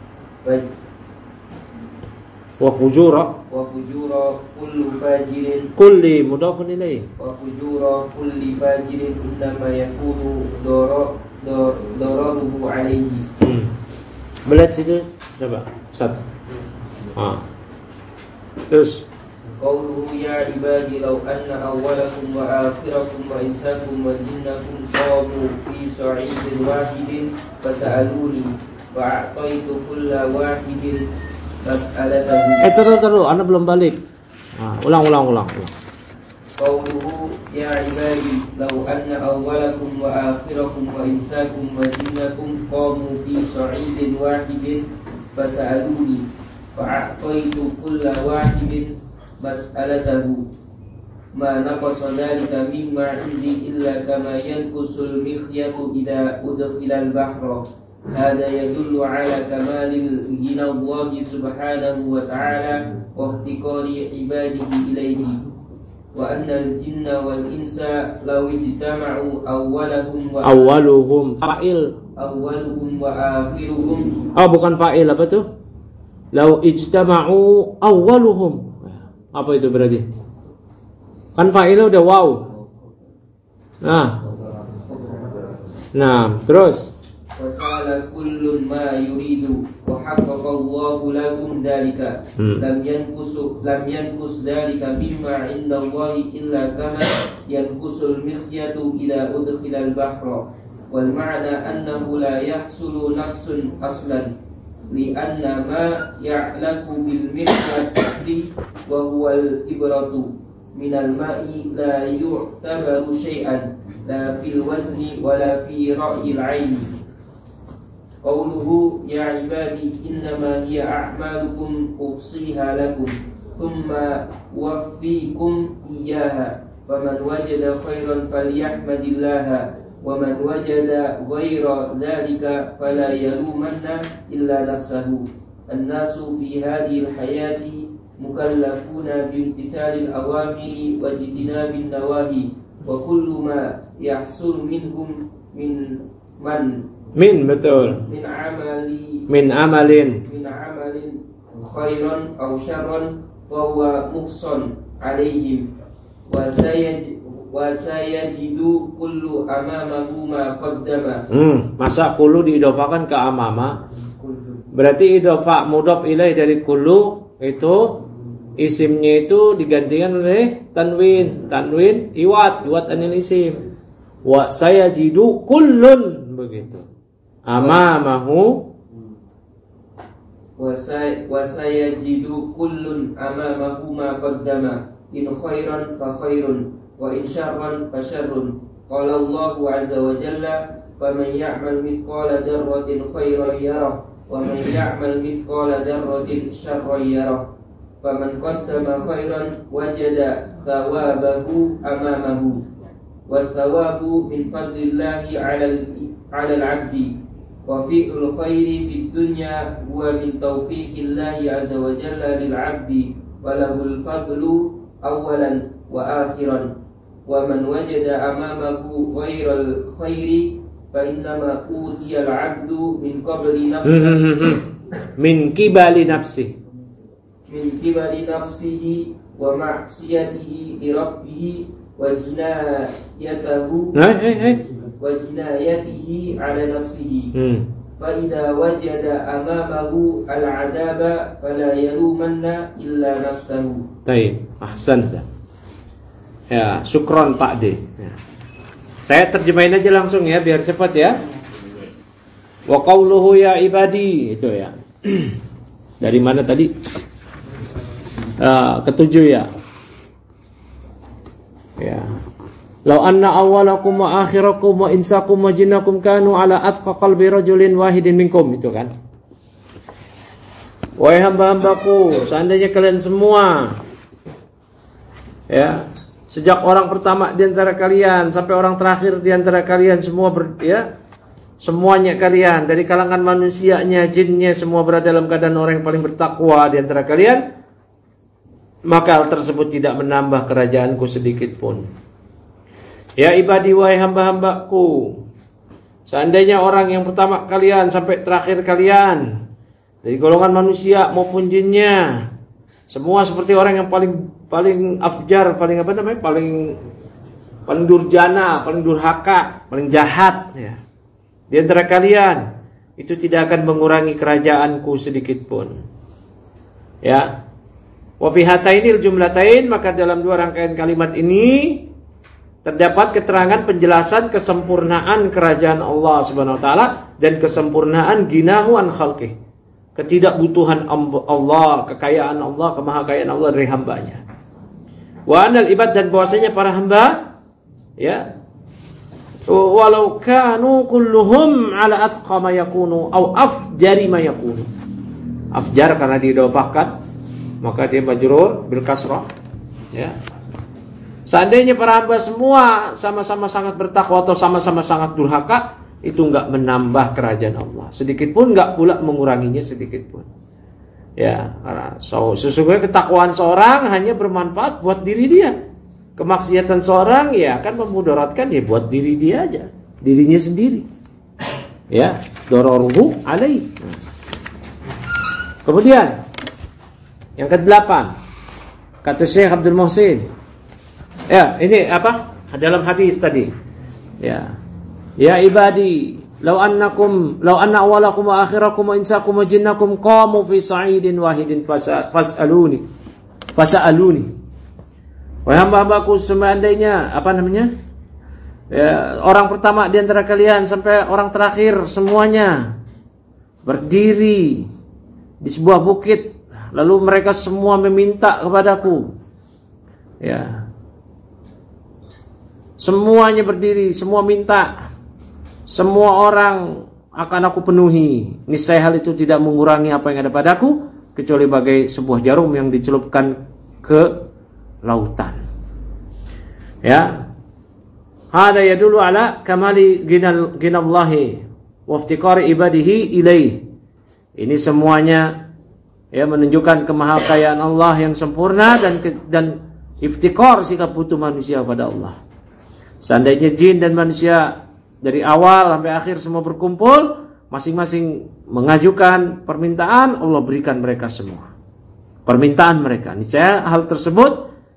wa fujura wa fujura kullu fajirin kulli mudhafun ilaih wa fujura kulli fajirin innama yakunu doro dororuhu alaihi. hmm. Belat situ coba satu. Ah. Terus Qawluhu ya ibadi law anna awwalakum wa akhirakum wa insakum wa jinnakum qamu fi sa'idin wahidin fasa'aluni wa a'taitu kulla wahidin mas'alatahu. Eh terus terus, Anda belum balik. Nah, ulang ulang ulang. ulang. Qawluhu ya ibadi law anna awwalakum wa akhirakum wa insakum wa jinnakum qamu fi sa'idin wahidin fasa'aluni wa a'taitu kulla wahidin mas'alatahu ma naqasa dhalika mimma 'indi illa kama yanqusul mikhyatu idza udkhila al-bahra. Hada yadullu 'ala kamalil ghina Allah subhanahu wa ta'ala wa iftiqari 'ibadihi ilayhi wa anna al-jinna wal insa law ijtama'u awwalahum wa awwaluhum fa'il awwaluhum wa akhiruhum. Oh bukan fa'il, apa tuh? Law ijtama'u awwaluhum. Apa itu berarti? Kan fa'ilnya udah waw. Nah. Nah, terus Wasala kullun ma yuridu wa haqqaqa Allahu lakum dzalika. Hmm. Lam yanqusu lam yanqus dzalika mimma 'inda Allahi illa kama yanqusul mikhyatu idza udkhila al-bahra. Wal ma'na annahu la yahsulu naqsun aslan li'anna ma ya'laku bil mikhyati wa huwa al-ibratu minal ma'i la yu'tabaru syai'an la fil wazni wa la fi ra'yil 'aini. Qawluhu ya ibadi innama hiya a'malukum uqsiha lakum thumma waffikum iyyaha faman wajada khairan falyahmadillaha wa man wajada ghayra dhalika fala yalumanna illa nafsahu. An-nasu fi hadhihi al-hayati mukallafuna bimtithalil awamiri wa jtinabin nawahi wa kullu ma yahsul minhum min man min betul min amali min amalin min amalin khairan aw syarran fa huwa muhsan alaihim wa sayaj wa sayajidu kullu amamahu ma qaddama. Hmm, masa kullu diidofakan ke amama? Berarti idofa mudhaf ilaih dari kullu itu isimnya itu digantikan oleh tanwin. Tanwin iwat, iwat anil isim. Wa sayajidu kullun, begitu. Amamahu wa sayajidu kullun amamahu ma qaddama. In khairan fa khairun wa in syarran fa syarrun. Qala Allahu azza wa jalla, "Faman ya'mal mithqala dzarratin khairan yarah wa man ya'mal mithqala dzarratin syarran yarah. Faman qaddama khairan wajada thawabahu amamahu. Wa thawabu min fadlillahi 'alal 'alal 'abdi. Wa fi'lul khairi fid dunya huwa min taufiqillahi azza wa jalla lil 'abdi wa lahul fadlu awalan wa akhiran. Wa man wajada amamahu ghairal khairi fa innama utiyal 'abdu min qabli nafsihi min kibali nafsihi min kibali nafsihi wa ma'siyatihi li rabbih wa jinayatahu eh eh eh wa jinayatihi 'ala nafsihi. hmm. Fa idza wajada amamahu al-'adaba fala yalumanna illa nafsahu. Baik, ahsan. Ya, syukron Pak D. Ya. Saya terjemahin aja langsung ya biar cepat ya. Wa qauluhu ya ibadi, itu ya. Dari mana tadi? Uh, ketujuh ya. Ya. Lau anna awwalakum wa akhirakum wa insakum wa jinnakum kanu ala atqa qalbi rajulin wahidin minkum, itu kan. Wahai hamba-hambaku, seandainya kalian semua ya, sejak orang pertama di antara kalian sampai orang terakhir di antara kalian semua ber, ya, semuanya kalian dari kalangan manusianya, jinnya, semua berada dalam keadaan orang yang paling bertakwa di antara kalian, maka hal tersebut tidak menambah kerajaanku sedikit pun. Ya ibadi, wahai hamba-hambaku, seandainya orang yang pertama kalian sampai terakhir kalian dari golongan manusia maupun jinnya, semua seperti orang yang paling paling afjar, paling apa namanya, paling paling durjana, paling durhaka, paling jahat ya. Di antara kalian itu tidak akan mengurangi kerajaanku sedikit pun. Ya. Wa fi hatainil jumlatain, maka dalam dua rangkaian kalimat ini terdapat keterangan penjelasan kesempurnaan kerajaan Allah Subhanahu wa taala dan kesempurnaan ginahu an khalqih. Ketidakbutuhan Allah, kekayaan Allah, kemahakayaan Allah dari hambanya. Wa anal ibad, dan bahwasanya para hamba ya, walau kanu kulluhum ala atqa ma yakunu au afjari ma yakunu. Afjar karena diidhofahkan, maka dia majrur bil kasrah ya. Seandainya para hamba semua sama-sama sangat bertakwa atau sama-sama sangat durhaka, itu enggak menambah kerajaan Allah sedikit pun, enggak pula menguranginya sedikit pun. Ya, karena so, sesungguhnya ketakwaan seorang hanya bermanfaat buat diri dia. Kemaksiatan seorang ya akan memudaratkan ya buat diri dia aja, dirinya sendiri. Ya, dararuhu alaihi. Kemudian yang kedelapan, kata Syekh Abdul Muhsin. Ya, ini apa? Dalam hadis tadi. Ya. Ya ibadi, law annakum law anna awwalakum wa akhirakum wa insakum wa jinnakum qamu fi sa'idin wahidin fas'aluni. Fas'aluni. Wahai hamba-hambaku, seandainya apa namanya? Ya, orang pertama di antara kalian sampai orang terakhir semuanya berdiri di sebuah bukit, lalu mereka semua meminta kepadaku. Ya. Semuanya berdiri, semua minta. Semua orang akan aku penuhi. Niscaya hal itu tidak mengurangi apa yang ada padaku, kecuali bagai sebuah jarum yang dicelupkan ke lautan. Ya. Hada yadullu ala kamali ginal ginallahi wa iftiqari ibadihi ilaih. Ini semuanya ya menunjukkan kemahakayaan Allah yang sempurna dan dan iftiqar, sikap butuh manusia pada Allah. Seandainya jin dan manusia dari awal sampai akhir semua berkumpul, masing-masing mengajukan permintaan, Allah berikan mereka semua permintaan mereka. Niscaya hal tersebut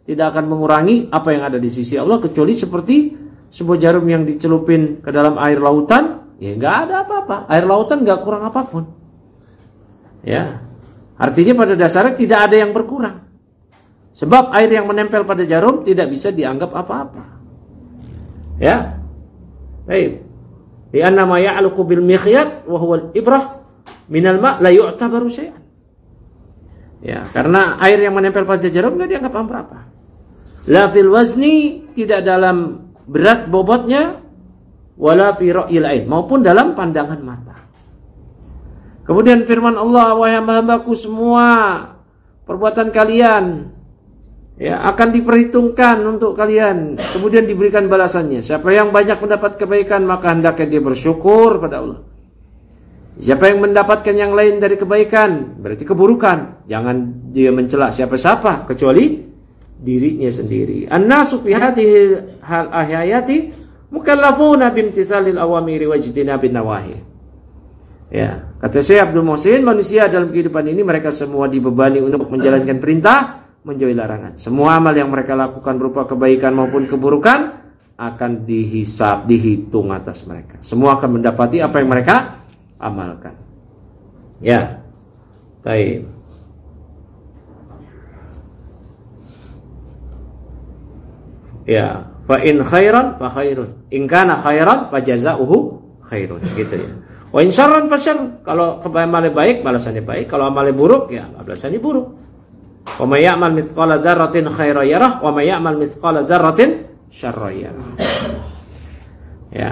tidak akan mengurangi apa yang ada di sisi Allah, kecuali seperti sebuah jarum yang dicelupin ke dalam air lautan, ya nggak ada apa-apa. Air lautan nggak kurang apapun. Ya, artinya pada dasarnya tidak ada yang berkurang. Sebab air yang menempel pada jarum tidak bisa dianggap apa-apa. Ya, baik. Di anna ma ya'luqu bil mikhyat wa huwa al-ibrah minal ma' la yu'tabaru syai'an. Ya, karena air yang menempel pada jarum enggak dianggap apa-apa. La fil wazni, tidak dalam berat bobotnya, wala fi ra'yil ain, maupun dalam pandangan mata. Kemudian firman Allah, wahai hamba-hambaku semua, perbuatan kalian ya akan diperhitungkan untuk kalian, kemudian diberikan balasannya. Siapa yang banyak mendapat kebaikan, maka hendaknya dia bersyukur pada Allah. Siapa yang mendapatkan yang lain dari kebaikan, berarti keburukan, jangan dia mencela siapa-siapa kecuali dirinya sendiri. An-nasu fi hadhihi hal ahyayati mukallafuna bimtisalil awamiri wajtinabin nawahi. Ya, kata Syekh Abdul Muhsin, manusia dalam kehidupan ini mereka semua dibebani untuk menjalankan perintah, menjauhi larangan. Semua amal yang mereka lakukan berupa kebaikan maupun keburukan akan dihisab, dihitung atas mereka. Semua akan mendapati apa yang mereka amalkan. Ya. Baik. Ya, fa in khairan fa khairun. In kana khairan fa jazaohu khairun. Gitu ya. Wa in syarran fa syarr. Kalau amalnya baik, balasannya baik. Kalau amalnya buruk, ya balasannya buruk. Wa may ya'mal mithqala dzarratin khairan yarah wa may ya'mal mithqala dzarratin syarran yarah. Ya.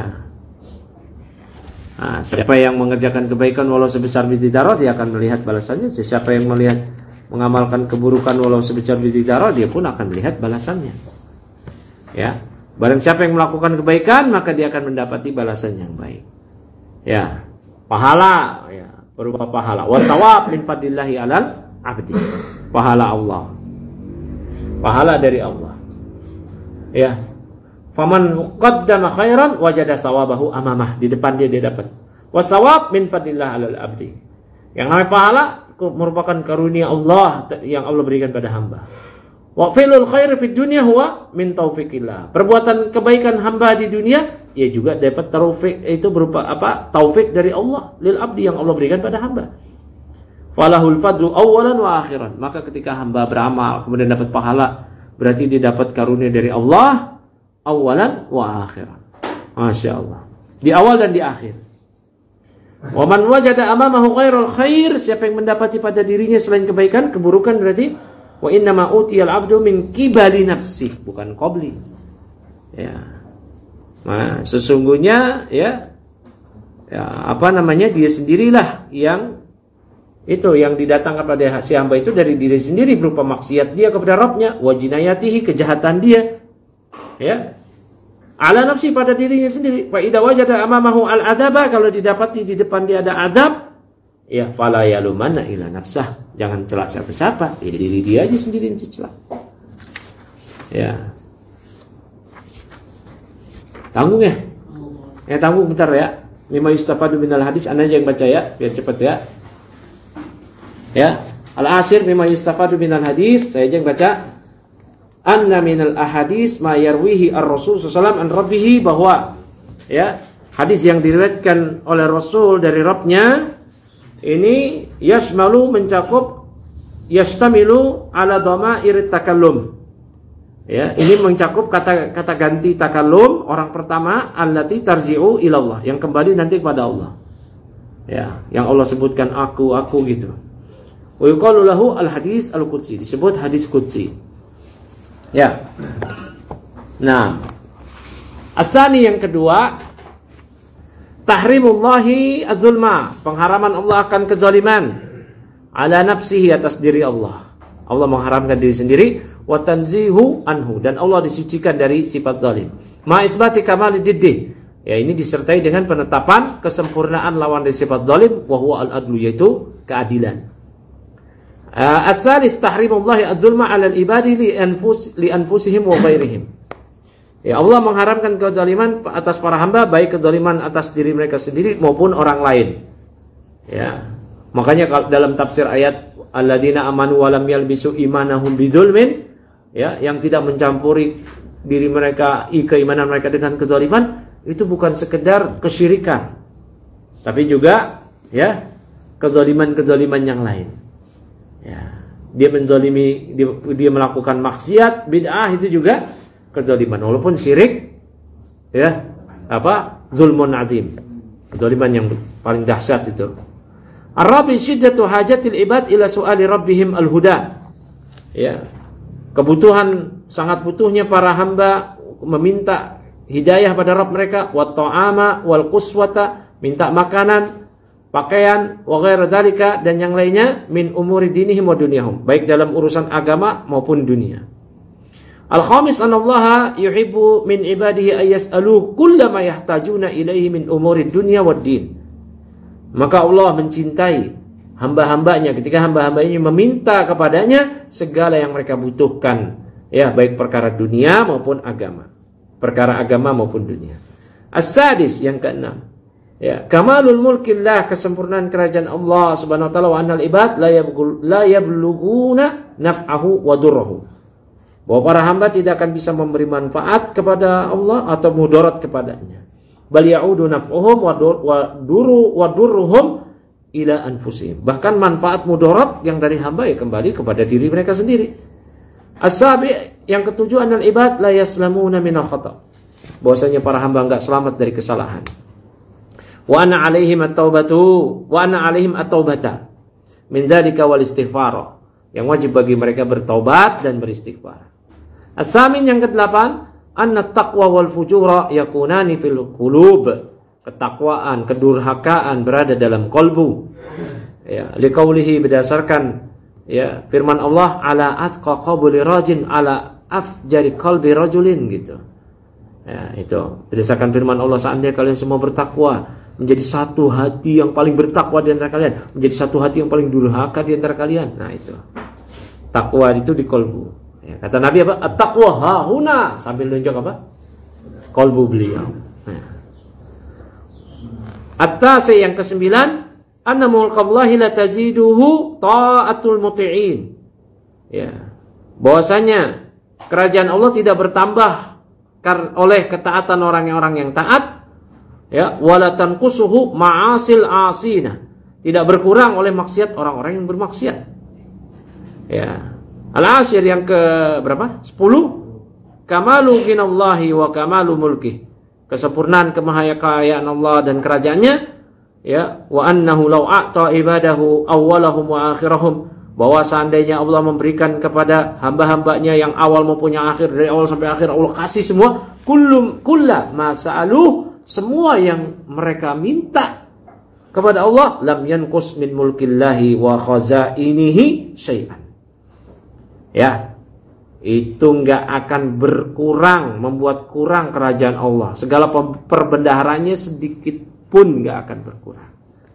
Nah, siapa yang mengerjakan kebaikan walau sebesar biji zarah, dia akan melihat balasannya. Siapa yang melihat mengamalkan keburukan walau sebesar biji zarah, dia pun akan melihat balasannya. Ya. Barang siapa yang melakukan kebaikan, maka dia akan mendapati balasan yang baik. Ya. Pahala, ya, berupa pahala. Wa thawab min fadlillahi 'alal 'abdi. Pahala Allah. Pahala dari Allah. Ya. Faman qaddama khairan wajada sawabahu amamah. Di depan dia dia dapat. Wasawab min fadlillah 'alal 'abdi. Yang namanya pahala merupakan karunia Allah yang Allah berikan pada hamba. Wa fi'lul khair fid dunya huwa min taufiqillah. Perbuatan kebaikan hamba di dunia, ia juga dapat taufik, itu berupa apa? Taufik dari Allah lil 'abdi yang Allah berikan pada hamba. Falahul fadlu awwalan wa akhiran. Maka ketika hamba beramal kemudian dapat pahala, berarti dia dapat karunia dari Allah awalan wa akhiran. Masya Allah. Di awal dan di akhir. Wa man wajada amamahu khairul khair, siapa yang mendapati pada dirinya selain kebaikan, keburukan, berarti wa innama utiyal abdu min qibali nafsih, bukan qabli. Ya. Nah, sesungguhnya ya ya apa namanya? Dia sendirilah yang itu yang didatangkan pada si hamba itu dari diri sendiri berupa maksiat dia kepada Rabbnya, wa jinayatihi, kejahatan dia. Ya. Ala nafsi, pada dirinya sendiri. Fa idza wajada amamahu al-adaba, kalau didapati di depan dia ada adab, ya fala yalumanna ila nafsah. Jangan celak siapa-siapa, ya, diri dia aja sendiri yang dicela. Ya. Tanggung ya? Ya tanggung bentar ya. Mimma yustafadu minal hadis, ana aja yang baca ya, biar cepat ya. Ya, al-ashir mimma yustafadu minal hadis, saya aja yang baca. Anna minal ahadis ma yarwihi ar-rasul sallallahu alaihi wasallam an rabbihi, bahwa ya hadis yang diriwayatkan oleh Rasul dari Rabbnya ini yashmalu, mencakup, yastamilu ala dhamair takallum. Ya, ini mencakup kata kata ganti takallum orang pertama, allati tarji'u ila Allah, yang kembali nanti kepada Allah. Ya, yang Allah sebutkan aku aku gitu. Wa yuqalu lahu al-hadis al-qudsi, disebut hadis qudsi. Ya. Nah, asani yang kedua, tahrimullahi az-zulma, pengharaman Allah akan kezaliman, ala nafsihi, atas diri Allah. Allah mengharamkan diri sendiri, wa tanzihu anhu, dan Allah disucikan dari sifat zalim. Ma isbati kamali diddih, ya ini disertai dengan penetapan kesempurnaan lawan dari sifat zalim, wa huwa al-adlu, yaitu keadilan. Uh, As-salis tahrimullahi az-zulma 'alal ibadi li anfus li anfusihim wa ghairihim. Ya, Allah mengharamkan kezaliman atas para hamba, baik kezaliman atas diri mereka sendiri maupun orang lain. Ya. Makanya dalam tafsir ayat alladzina amanu wa lam yalbisu imanahum bidzulmin, ya, yang tidak mencampuri diri mereka, keimanan mereka dengan kezaliman, itu bukan sekedar kesyirikan, tapi juga ya kezaliman-kezaliman yang lain. Ya, dia menzalimi, dia, dia melakukan maksiat, bid'ah, itu juga kezaliman, walaupun syirik, ya, apa, zulmun azim, kezaliman yang paling dahsyat itu. Ar-rabi syiddatu hajatil ibad ila su'ali rabbihim al-huda. Ya, kebutuhan, sangat butuhnya para hamba meminta hidayah pada Rabb mereka, wa ta'ama wal quswata, minta makanan, pakaian, wa ghaira dzalika, dan yang lainnya, min umuri dinihim wa dunyahum, baik dalam urusan agama maupun dunia. Al-khamis anallaha yuhibbu min ibadihi ay yas'aluhu kullama yahtajuna ilaihi min umuri dunya wad din. Maka Allah mencintai hamba-hambanya ketika hamba-hambanya meminta kepadanya segala yang mereka butuhkan, ya, baik perkara dunia maupun agama, perkara agama maupun dunia. As-sadis, yang keenam, ya, kamalul mulkillah, kesempurnaan kerajaan Allah Subhanahu wa taala, wa annal ibad la yabghul la yabluguna naf'ahu wa durruhu. Bahwa para hamba tidak akan bisa memberi manfaat kepada Allah atau mudarat kepadanya. Bal ya'udu naf'uhum wa duru wa durruhum ila anfusihim. Bahkan manfaat mudarat yang dari hamba ya kembali kepada diri mereka sendiri. As-sabi, yang ketujuh, annal ibad la yaslamuna minal khata'. Bahwasanya para hamba enggak selamat dari kesalahan. Wa anna 'alaihim at-taubatu wa anna 'alaihim at-taubata min dzalika wal istighfar. Yang wajib bagi mereka bertaubat dan beristighfar. As-samin, yang kedelapan, anna taqwa wal fujura yakunani fil qulub. Ketakwaan, kedurhakaan berada dalam kolbu. Ya, liqaulihi, berdasarkan ya firman Allah, ala atqa qabli rajin ala afjari qalbi rajulin, gitu. Ya, itu berdasarkan firman Allah, seandainya kalian semua bertakwa, menjadi satu hati yang paling bertakwa di antara kalian, menjadi satu hati yang paling durhaka di antara kalian. Nah, itu takwa itu di kolbu. Ya, kata Nabi apa? At-taqwa hahuna, sambil nunjuk apa? Kolbu beliau. Nah. At-tasi, yang kesembilan, anna mulkallahi la taziduhu ta'atul muti'in. Ya. Bahwasanya kerajaan Allah tidak bertambah oleh ketaatan orang-orang yang taat, ya, wala tanqusuhu ma'asil asina. Tidak berkurang oleh maksiat orang-orang yang bermaksiat. Ya. Al-ashir, yang ke berapa? sepuluh. Kamalu ghinallahi wa kamalu mulkih. Kesempurnaan kemahakayaan Allah dan kerajaannya, ya, wa annahu law a'ta ibadahu awwalahum wa akhirahum, bahwa seandainya Allah memberikan kepada hamba-hambanya yang awal maupun yang akhir, dari awal sampai akhir Allah kasih semua, kullum kullah ma sa'aluh, semua yang mereka minta kepada Allah, lam yanqus min mulkillahi wa khazainihi syai'an. Ya, itu enggak akan berkurang, membuat kurang kerajaan Allah. Segala perbendaharanya sedikit pun enggak akan berkurang.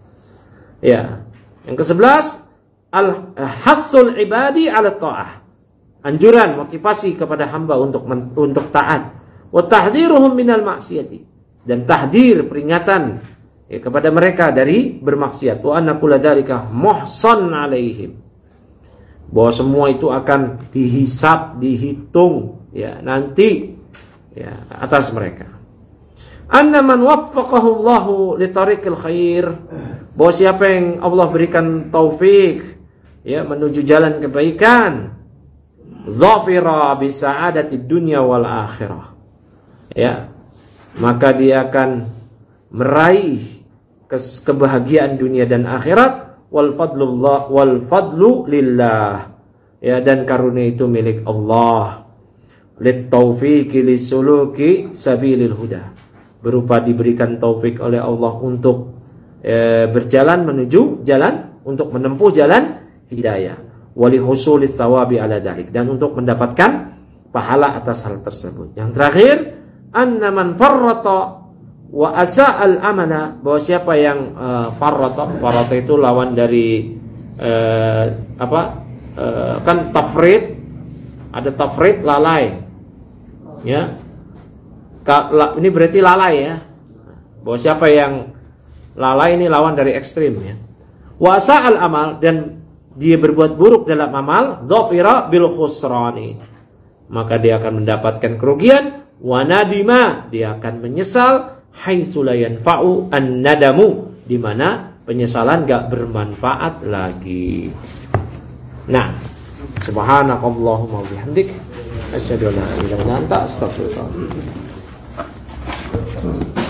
Ya, yang kesebelas, al-hassul ibadi ala ta'ah. Anjuran, motivasi kepada hamba untuk untuk taat. Wa tahdhiruhum minal maksiyati, dan tahdir, peringatan, ya, kepada mereka dari bermaksiat. Wa anna kulla dzalika muhsan alaihim, bahwa semua itu akan dihisab, dihitung, ya, nanti, ya, atas mereka. Anna man waffaqahu Allahu li tariqil khair, bahwa siapa yang Allah berikan taufik, ya, menuju jalan kebaikan, dhafira bi sa'adatid dunya wal akhirah, ya, maka dia akan meraih kebahagiaan dunia dan akhirat. Wal fadlullah wal fadlu lillah, ya, dan karunia itu milik Allah. Lit taufiqi lisuluki sabilil huda, berupa diberikan taufik oleh Allah untuk e, berjalan menuju jalan, untuk menempuh jalan hidayah. Wali husulis sawabi ala dzalik, dan untuk mendapatkan pahala atas hal tersebut. Yang terakhir, anna man farrata wa asa'al amana, bahwa siapa yang uh, farrata, farrata itu lawan dari uh, apa uh, kan tafrid, ada tafrid, lalai, ya, Ka, la, ini berarti lalai, ya, bahwa siapa yang lalai ini lawan dari ekstrim, ya. Wa asa'al amal, dan dia berbuat buruk dalam amal, dhafira bil khusrani, maka dia akan mendapatkan kerugian. Wa nadima, dia akan menyesal. Haitsu la yanfa'u an-nadamu, di mana penyesalan enggak bermanfaat lagi. Nah, subhanakallahumma wa bihamdik asyhadu an la ilaha illa anta astaghfiruka wa atubu ilaik.